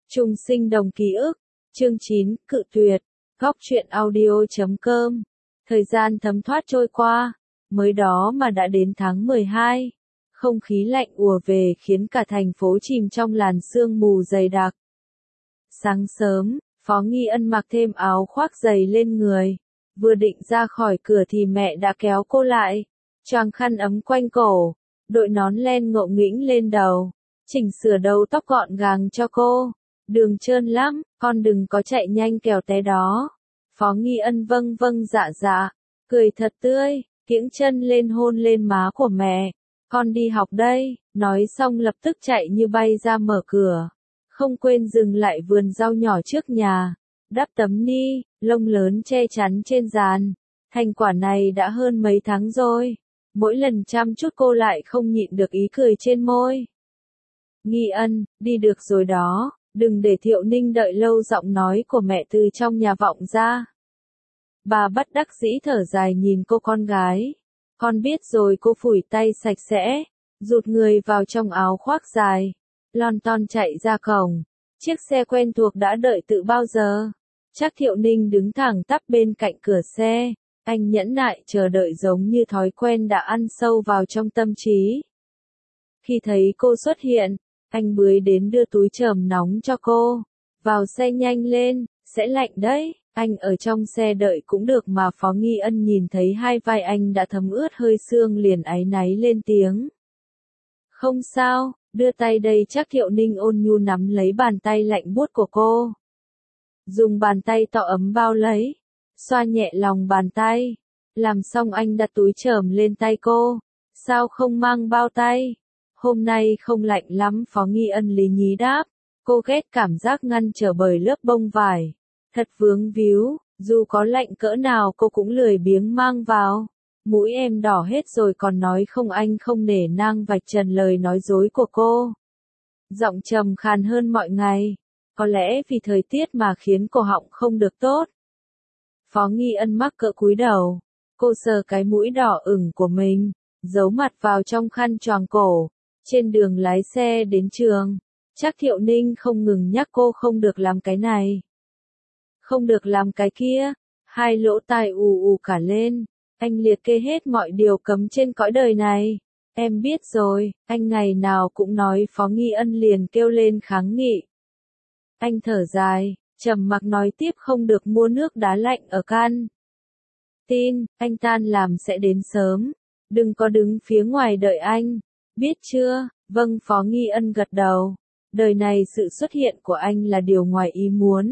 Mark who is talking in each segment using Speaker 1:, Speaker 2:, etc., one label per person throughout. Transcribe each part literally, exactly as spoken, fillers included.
Speaker 1: Chung sinh đồng ký ức. Chương chín, cự tuyệt. Góc truyện audio chấm com. Thời gian thấm thoát trôi qua, mới đó mà đã đến tháng mười hai. Không khí lạnh ùa về khiến cả thành phố chìm trong làn sương mù dày đặc. Sáng sớm, Phó Nghi Ân mặc thêm áo khoác dày lên người. Vừa định ra khỏi cửa thì mẹ đã kéo cô lại, choàng khăn ấm quanh cổ, đội nón len ngộ nghĩnh lên đầu, chỉnh sửa đầu tóc gọn gàng cho cô. Đường trơn lắm, con đừng có chạy nhanh kẻo té đó. Phó Nghi Ân vâng vâng dạ dạ, cười thật tươi, kiễng chân lên hôn lên má của mẹ. Con đi học đây, nói xong lập tức chạy như bay ra mở cửa. Không quên dừng lại vườn rau nhỏ trước nhà, đắp tấm ni, lông lớn che chắn trên giàn. Thành quả này đã hơn mấy tháng rồi. Mỗi lần chăm chút cô lại không nhịn được ý cười trên môi. Nghi Ân, đi được rồi đó, đừng để Thiệu Ninh đợi lâu, giọng nói của mẹ từ trong nhà vọng ra. Bà bất đắc dĩ thở dài nhìn cô con gái. Con biết rồi, cô phủi tay sạch sẽ, rụt người vào trong áo khoác dài, lon ton chạy ra cổng. Chiếc xe quen thuộc đã đợi từ bao giờ. Chắc Thiệu Ninh đứng thẳng tắp bên cạnh cửa xe, anh nhẫn nại chờ đợi giống như thói quen đã ăn sâu vào trong tâm trí. Khi thấy cô xuất hiện, anh bưới đến đưa túi chườm nóng cho cô. Vào xe nhanh lên, sẽ lạnh đấy. Anh ở trong xe đợi cũng được mà. Phó Nghi Ân nhìn thấy hai vai anh đã thấm ướt hơi sương liền áy náy lên tiếng. Không sao, đưa tay đây. Chắc Thiệu Ninh ôn nhu nắm lấy bàn tay lạnh buốt của cô. Dùng bàn tay to ấm bao lấy, xoa nhẹ lòng bàn tay. Làm xong anh đặt túi chườm lên tay cô. Sao không mang bao tay? Hôm nay không lạnh lắm, Phó Nghi Ân lý nhí đáp. Cô ghét cảm giác ngăn trở bởi lớp bông vải. Thật vướng víu, dù có lạnh cỡ nào cô cũng lười biếng mang vào. Mũi em đỏ hết rồi còn nói không, anh không nể nang vạch trần lời nói dối của cô. Giọng trầm khàn hơn mọi ngày. Có lẽ vì thời tiết mà khiến cổ họng không được tốt. Phó Nghi Ân mắc cỡ cúi đầu. Cô sờ cái mũi đỏ ửng của mình, giấu mặt vào trong khăn choàng cổ. Trên đường lái xe đến trường, chắc Thiệu Ninh không ngừng nhắc cô không được làm cái này, không được làm cái kia. Hai lỗ tai ù ù cả lên. Anh liệt kê hết mọi điều cấm trên cõi đời này. Em biết rồi, anh ngày nào cũng nói. Phó Nghi Ân liền kêu lên kháng nghị. Anh thở dài, trầm mặc nói tiếp, không được mua nước đá lạnh ở can tin, anh tan làm sẽ đến sớm. Đừng có đứng phía ngoài đợi anh. Biết chưa? Vâng, Phó Nghi Ân gật đầu. Đời này sự xuất hiện của anh là điều ngoài ý muốn.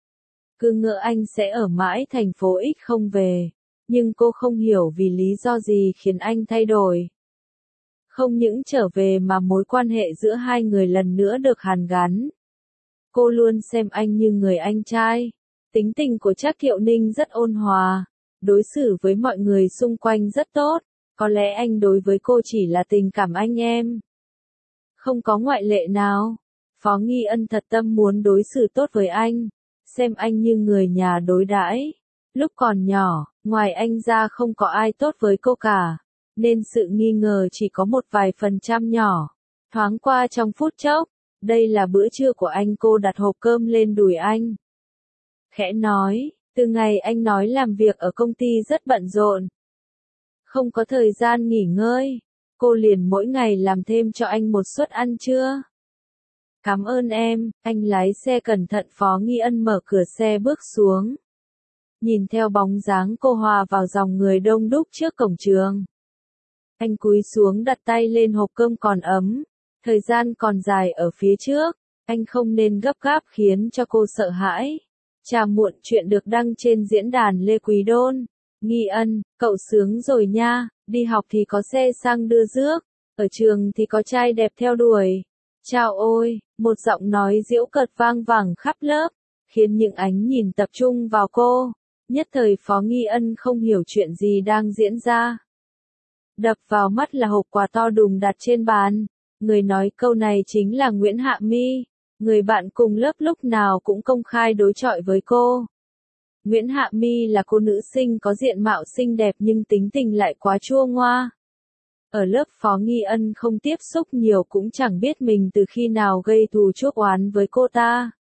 Speaker 1: Cứ ngỡ anh sẽ ở mãi thành phố X không về. Nhưng cô không hiểu vì lý do gì khiến anh thay đổi. Không những trở về mà mối quan hệ giữa hai người lần nữa được hàn gắn. Cô luôn xem anh như người anh trai. Tính tình của Trác Thiệu Ninh rất ôn hòa. Đối xử với mọi người xung quanh rất tốt. Có lẽ anh đối với cô chỉ là tình cảm anh em. Không có ngoại lệ nào. Phó Nghi Ân thật tâm muốn đối xử tốt với anh. Xem anh như người nhà đối đãi. Lúc còn nhỏ, ngoài anh ra không có ai tốt với cô cả. Nên sự nghi ngờ chỉ có một vài phần trăm nhỏ. Thoáng qua trong phút chốc. Đây là bữa trưa của anh. Cô đặt hộp cơm lên đùi anh. Khẽ nói, từ ngày anh nói làm việc ở công ty rất bận rộn. Không có thời gian nghỉ ngơi. Cô liền mỗi ngày làm thêm cho anh một suất ăn trưa. Cảm ơn em. Anh lái xe cẩn thận. Phó Nghi Ân mở cửa xe bước xuống. Nhìn theo bóng dáng cô hòa vào dòng người đông đúc trước cổng trường. Anh cúi xuống đặt tay lên hộp cơm còn ấm. Thời gian còn dài ở phía trước. Anh không nên gấp gáp khiến cho cô sợ hãi. Trà muộn chuyện được đăng trên diễn đàn Lê Quý Đôn. Nghi Ân, cậu sướng rồi nha. Đi học thì có xe sang đưa rước. Ở trường thì có trai đẹp theo đuổi. Chao ôi, một giọng nói giễu cợt vang vẳng khắp lớp. Khiến những ánh nhìn tập trung vào cô. Nhất thời Phó Nghi Ân không hiểu chuyện gì đang diễn ra. Đập vào mắt là hộp quà to đùng đặt trên bàn. Người nói câu này chính là Nguyễn Hạ My. Người bạn cùng lớp lúc nào cũng công khai đối chọi với cô. Nguyễn Hạ My là cô nữ sinh có diện mạo xinh đẹp nhưng tính tình lại quá chua ngoa. Ở lớp Phó Nghi Ân không tiếp xúc nhiều cũng chẳng biết mình từ khi nào gây thù chuốc oán với cô ta.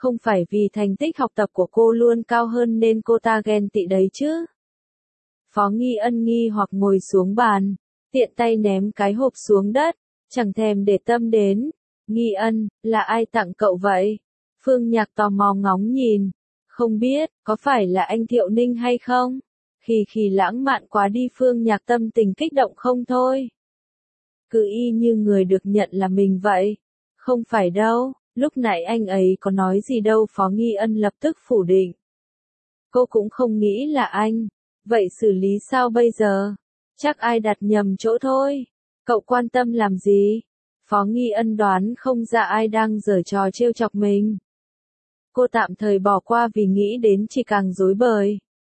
Speaker 1: Không phải vì thành tích học tập của cô luôn cao hơn nên cô ta ghen tị đấy chứ. Phó Nghi Ân nghi hoặc ngồi xuống bàn, tiện tay ném cái hộp xuống đất, chẳng thèm để tâm đến. Nghi Ân, là ai tặng cậu vậy? Phương Nhạc tò mò ngóng nhìn. Không biết, có phải là anh Thiệu Ninh hay không? Khì khì lãng mạn quá đi, Phương Nhạc tâm tình kích động không thôi. Cứ y như người được nhận là mình vậy. Không phải đâu, lúc nãy anh ấy có nói gì đâu, Phó Nghi Ân lập tức phủ định. Cô cũng không nghĩ là anh. Vậy xử lý sao bây giờ? Chắc ai đặt nhầm chỗ thôi. Cậu quan tâm làm gì? Phó Nghi Ân đoán không ra ai đang giở trò trêu chọc mình. Cô tạm thời bỏ qua vì nghĩ đến chỉ càng rối bời.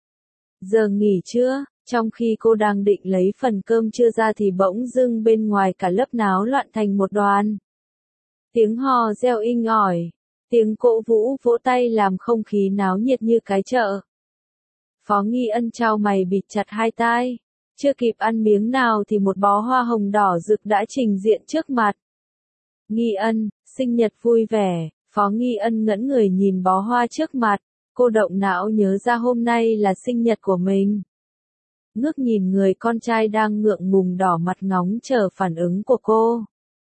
Speaker 1: Giờ nghỉ trưa, trong khi cô đang định lấy phần cơm trưa ra thì bỗng dưng bên ngoài cả lớp náo loạn thành một đoàn. Tiếng hò reo inh ỏi, tiếng cổ vũ vỗ tay làm không khí náo nhiệt như cái chợ. Phó Nghi Ân chau mày bịt chặt hai tai, chưa kịp ăn miếng nào thì một bó hoa hồng đỏ rực đã trình diện trước mặt. Nghi Ân, sinh nhật vui vẻ. Phó Nghi Ân ngẩn người nhìn bó hoa trước mặt, cô động não nhớ ra hôm nay là sinh nhật của mình. Ngước nhìn người con trai đang ngượng ngùng đỏ mặt ngóng chờ phản ứng của cô.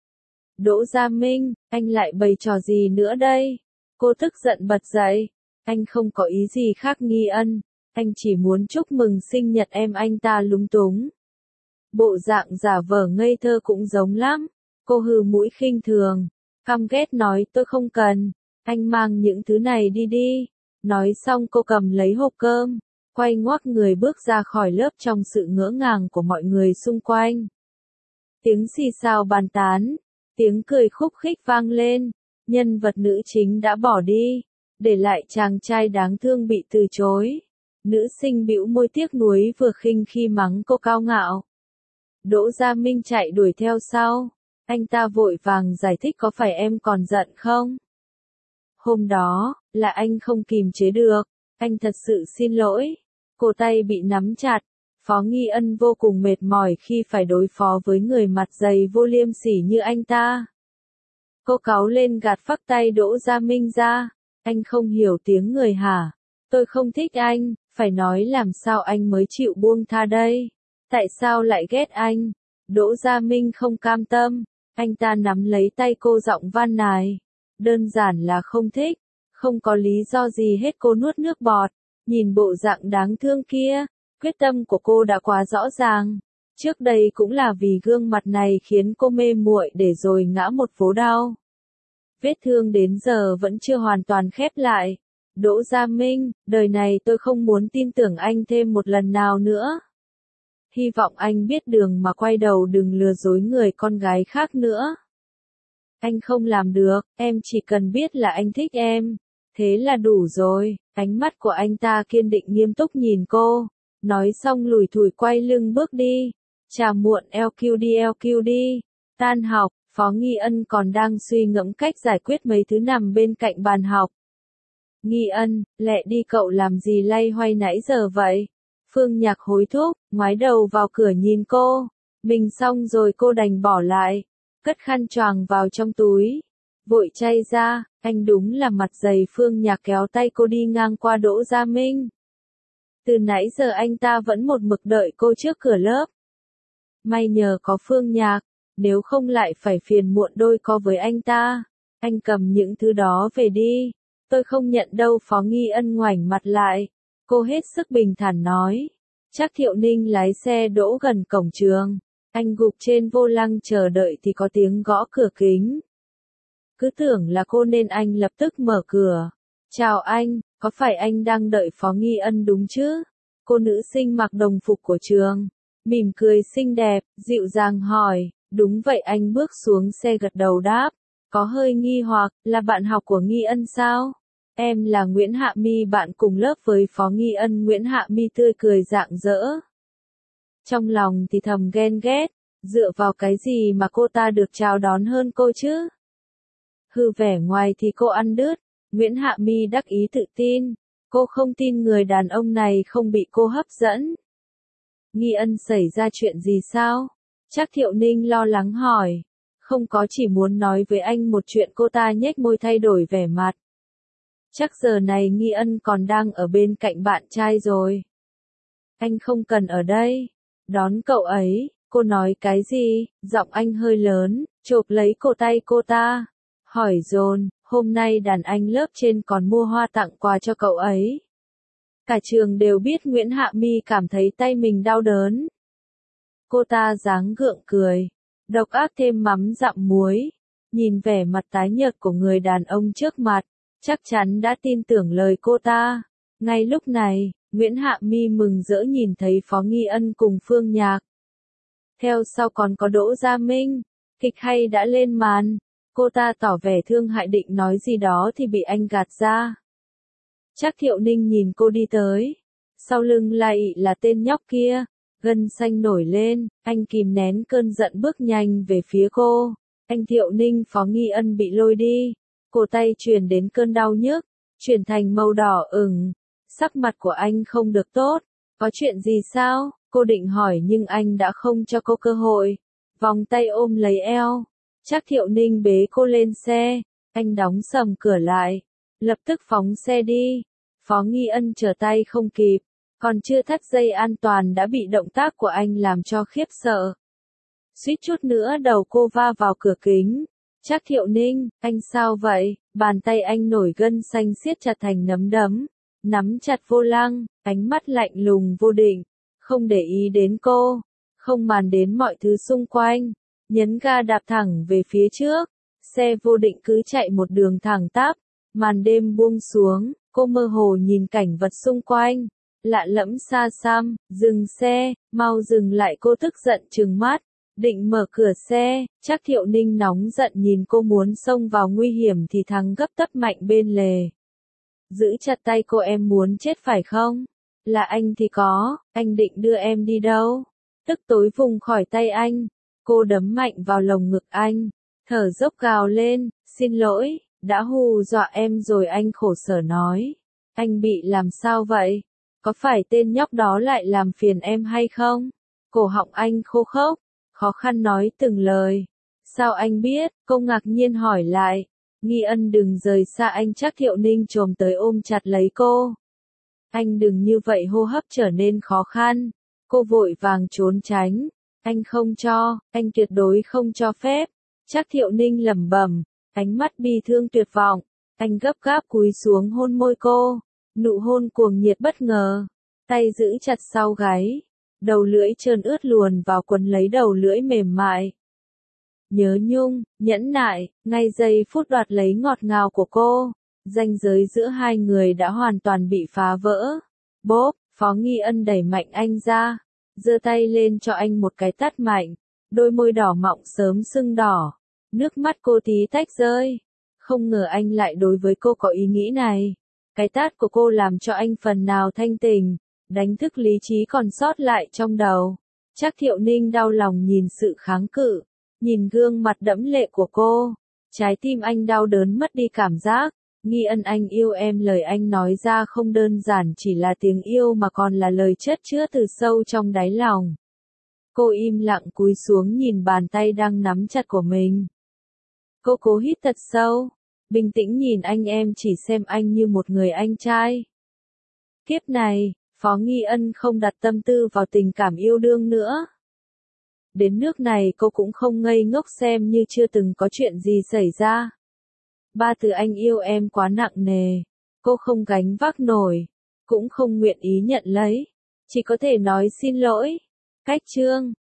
Speaker 1: Đỗ Gia Minh, anh lại bày trò gì nữa đây? Cô tức giận bật dậy. Anh không có ý gì khác Nghi Ân, anh chỉ muốn chúc mừng sinh nhật em. Anh ta lúng túng. Bộ dạng giả vờ ngây thơ cũng giống lắm. Cô hừ mũi khinh thường, căm ghét nói tôi không cần, anh mang những thứ này đi đi. Nói xong cô cầm lấy hộp cơm, quay ngoắc người bước ra khỏi lớp trong sự ngỡ ngàng của mọi người xung quanh. Tiếng xì xào bàn tán, tiếng cười khúc khích vang lên, nhân vật nữ chính đã bỏ đi, để lại chàng trai đáng thương bị từ chối. Nữ sinh bĩu môi tiếc nuối vừa khinh khi mắng cô cao ngạo. Đỗ Gia Minh chạy đuổi theo sau, anh ta vội vàng giải thích có phải em còn giận không? Hôm đó, là anh không kìm chế được, anh thật sự xin lỗi. Cổ tay bị nắm chặt, Phó Nghi Ân vô cùng mệt mỏi khi phải đối phó với người mặt dày vô liêm sỉ như anh ta. Cô cáu lên gạt phắc tay Đỗ Gia Minh ra, anh không hiểu tiếng người hả? Tôi không thích anh, phải nói làm sao anh mới chịu buông tha đây? Tại sao lại ghét anh? Đỗ Gia Minh không cam tâm, anh ta nắm lấy tay cô giọng van nài. Đơn giản là không thích, không có lý do gì hết. Cô nuốt nước bọt, nhìn bộ dạng đáng thương kia, quyết tâm của cô đã quá rõ ràng. Trước đây cũng là vì gương mặt này khiến cô mê muội để rồi ngã một phố đau. Vết thương đến giờ vẫn chưa hoàn toàn khép lại. Đỗ Gia Minh, đời này tôi không muốn tin tưởng anh thêm một lần nào nữa. Hy vọng anh biết đường mà quay đầu, đừng lừa dối người con gái khác nữa. Anh không làm được, em chỉ cần biết là anh thích em. Thế là đủ rồi. Ánh mắt của anh ta kiên định nghiêm túc nhìn cô. Nói xong lủi thủi quay lưng bước đi. Chà muộn lờ quy đi lờ quy đi. Tan học, Phó Nghi Ân còn đang suy ngẫm cách giải quyết mấy thứ nằm bên cạnh bàn học. Nghi Ân, lẹ đi, cậu làm gì lay hoay nãy giờ vậy? Phương Nhạc hối thúc, ngoái đầu vào cửa nhìn cô. Mình xong rồi cô đành bỏ lại. Cất khăn choàng vào trong túi. Vội chay ra, anh đúng là mặt dày. Phương Nhạc kéo tay cô đi ngang qua Đỗ Gia Minh. Từ nãy giờ anh ta vẫn một mực đợi cô trước cửa lớp. May nhờ có Phương Nhạc, nếu không lại phải phiền muộn đôi co với anh ta. Anh cầm những thứ đó về đi. Tôi không nhận đâu. Phó Nghi Ân ngoảnh mặt lại. Cô hết sức bình thản nói. Chắc Thiệu Ninh lái xe đỗ gần cổng trường. Anh gục trên vô lăng chờ đợi thì có tiếng gõ cửa kính. Cứ tưởng là cô nên anh lập tức mở cửa. Chào anh, có phải anh đang đợi Phó Nghi Ân đúng chứ? Cô nữ sinh mặc đồng phục của trường, mỉm cười xinh đẹp, dịu dàng hỏi. Đúng vậy, anh bước xuống xe gật đầu đáp. Có hơi nghi hoặc, là bạn học của Nghi Ân sao? Em là Nguyễn Hạ Mi, bạn cùng lớp với Phó Nghi Ân. Nguyễn Hạ Mi tươi cười rạng rỡ. Trong lòng thì thầm ghen ghét, dựa vào cái gì mà cô ta được chào đón hơn cô chứ? Hư vẻ ngoài thì cô ăn đứt. Nguyễn Hạ Mi đắc ý tự tin. Cô không tin người đàn ông này không bị cô hấp dẫn. Nghi Ân xảy ra chuyện gì sao? Chắc Thiệu Ninh lo lắng hỏi. Không có, chỉ muốn nói với anh một chuyện. Cô ta nhếch môi thay đổi vẻ mặt. Chắc giờ này Nghi Ân còn đang ở bên cạnh bạn trai rồi. Anh không cần ở đây. Đón cậu ấy, cô nói cái gì, giọng anh hơi lớn, chộp lấy cổ tay cô ta. Hỏi dồn, hôm nay đàn anh lớp trên còn mua hoa tặng quà cho cậu ấy. Cả trường đều biết Nguyễn Hạ Mi cảm thấy tay mình đau đớn. Cô ta dáng gượng cười, độc ác thêm mắm dặm muối. Nhìn vẻ mặt tái nhợt của người đàn ông trước mặt, chắc chắn đã tin tưởng lời cô ta. Ngay lúc này, Nguyễn Hạ Mi mừng rỡ nhìn thấy Phó Nghi Ân cùng Phương Nhạc. Theo sau còn có Đỗ Gia Minh, kịch hay đã lên màn. Cô ta tỏ vẻ thương hại định nói gì đó thì bị anh gạt ra. Trác Thiệu Ninh nhìn cô đi tới. Sau lưng lại là tên nhóc kia. Gân xanh nổi lên, anh kìm nén cơn giận bước nhanh về phía cô. Anh Thiệu Ninh Phó Nghi Ân bị lôi đi. Cổ tay truyền đến cơn đau nhức, chuyển thành màu đỏ ửng. Sắc mặt của anh không được tốt. Có chuyện gì sao? Cô định hỏi nhưng anh đã không cho cô cơ hội. Vòng tay ôm lấy eo. Trác Thiệu Ninh bế cô lên xe. Anh đóng sầm cửa lại. Lập tức phóng xe đi. Phó Nghi Ân trở tay không kịp. Còn chưa thắt dây an toàn đã bị động tác của anh làm cho khiếp sợ. Suýt chút nữa đầu cô va vào cửa kính. Trác Thiệu Ninh, anh sao vậy? Bàn tay anh nổi gân xanh siết chặt thành nắm đấm. Nắm chặt vô lăng, ánh mắt lạnh lùng vô định. Không để ý đến cô. Không màng đến mọi thứ xung quanh. Nhấn ga đạp thẳng về phía trước. Xe vô định cứ chạy một đường thẳng tắp. Màn đêm buông xuống, cô mơ hồ nhìn cảnh vật xung quanh. Lạ lẫm xa xăm, dừng xe, mau dừng lại, cô tức giận trừng mắt. Định mở cửa xe, Trác Thiệu Ninh nóng giận nhìn cô muốn xông vào nguy hiểm thì thắng gấp tấp mạnh bên lề. Giữ chặt tay cô, em muốn chết phải không? Là anh thì có, anh định đưa em đi đâu? Tức tối vùng khỏi tay anh, cô đấm mạnh vào lồng ngực anh, thở dốc gào lên, xin lỗi, đã hù dọa em rồi, anh khổ sở nói. Anh bị làm sao vậy? Có phải tên nhóc đó lại làm phiền em hay không? Cổ họng anh khô khốc, khó khăn nói từng lời. Sao anh biết? Cô ngạc nhiên hỏi lại. Nghi Ân đừng rời xa anh. Trác Thiệu Ninh chồm tới ôm chặt lấy cô. Anh đừng như vậy, hô hấp trở nên khó khăn. Cô vội vàng trốn tránh. Anh không cho, anh tuyệt đối không cho phép. Trác Thiệu Ninh lẩm bẩm, ánh mắt bi thương tuyệt vọng. Anh gấp gáp cúi xuống hôn môi cô. Nụ hôn cuồng nhiệt bất ngờ. Tay giữ chặt sau gáy. Đầu lưỡi trơn ướt luồn vào quần lấy đầu lưỡi mềm mại. Nhớ nhung, nhẫn nại, ngay giây phút đoạt lấy ngọt ngào của cô. Ranh giới giữa hai người đã hoàn toàn bị phá vỡ. Bốp, Phó Nghi Ân đẩy mạnh anh ra. Giơ tay lên cho anh một cái tát mạnh. Đôi môi đỏ mọng sớm sưng đỏ. Nước mắt cô tí tách rơi. Không ngờ anh lại đối với cô có ý nghĩ này. Cái tát của cô làm cho anh phần nào thanh tỉnh, đánh thức lý trí còn sót lại trong đầu. Trác Thiệu Ninh đau lòng nhìn sự kháng cự, nhìn gương mặt đẫm lệ của cô. Trái tim anh đau đớn mất đi cảm giác. Nghi Ân, anh yêu em, lời anh nói ra không đơn giản chỉ là tiếng yêu mà còn là lời chất chứa từ sâu trong đáy lòng. Cô im lặng cúi xuống nhìn bàn tay đang nắm chặt của mình. Cô cố hít thật sâu. Bình tĩnh nhìn anh, em chỉ xem anh như một người anh trai. Kiếp này, Phó Nghi Ân không đặt tâm tư vào tình cảm yêu đương nữa. Đến nước này cô cũng không ngây ngốc xem như chưa từng có chuyện gì xảy ra. Ba từ anh yêu em quá nặng nề. Cô không gánh vác nổi. Cũng không nguyện ý nhận lấy. Chỉ có thể nói xin lỗi. Cách chương.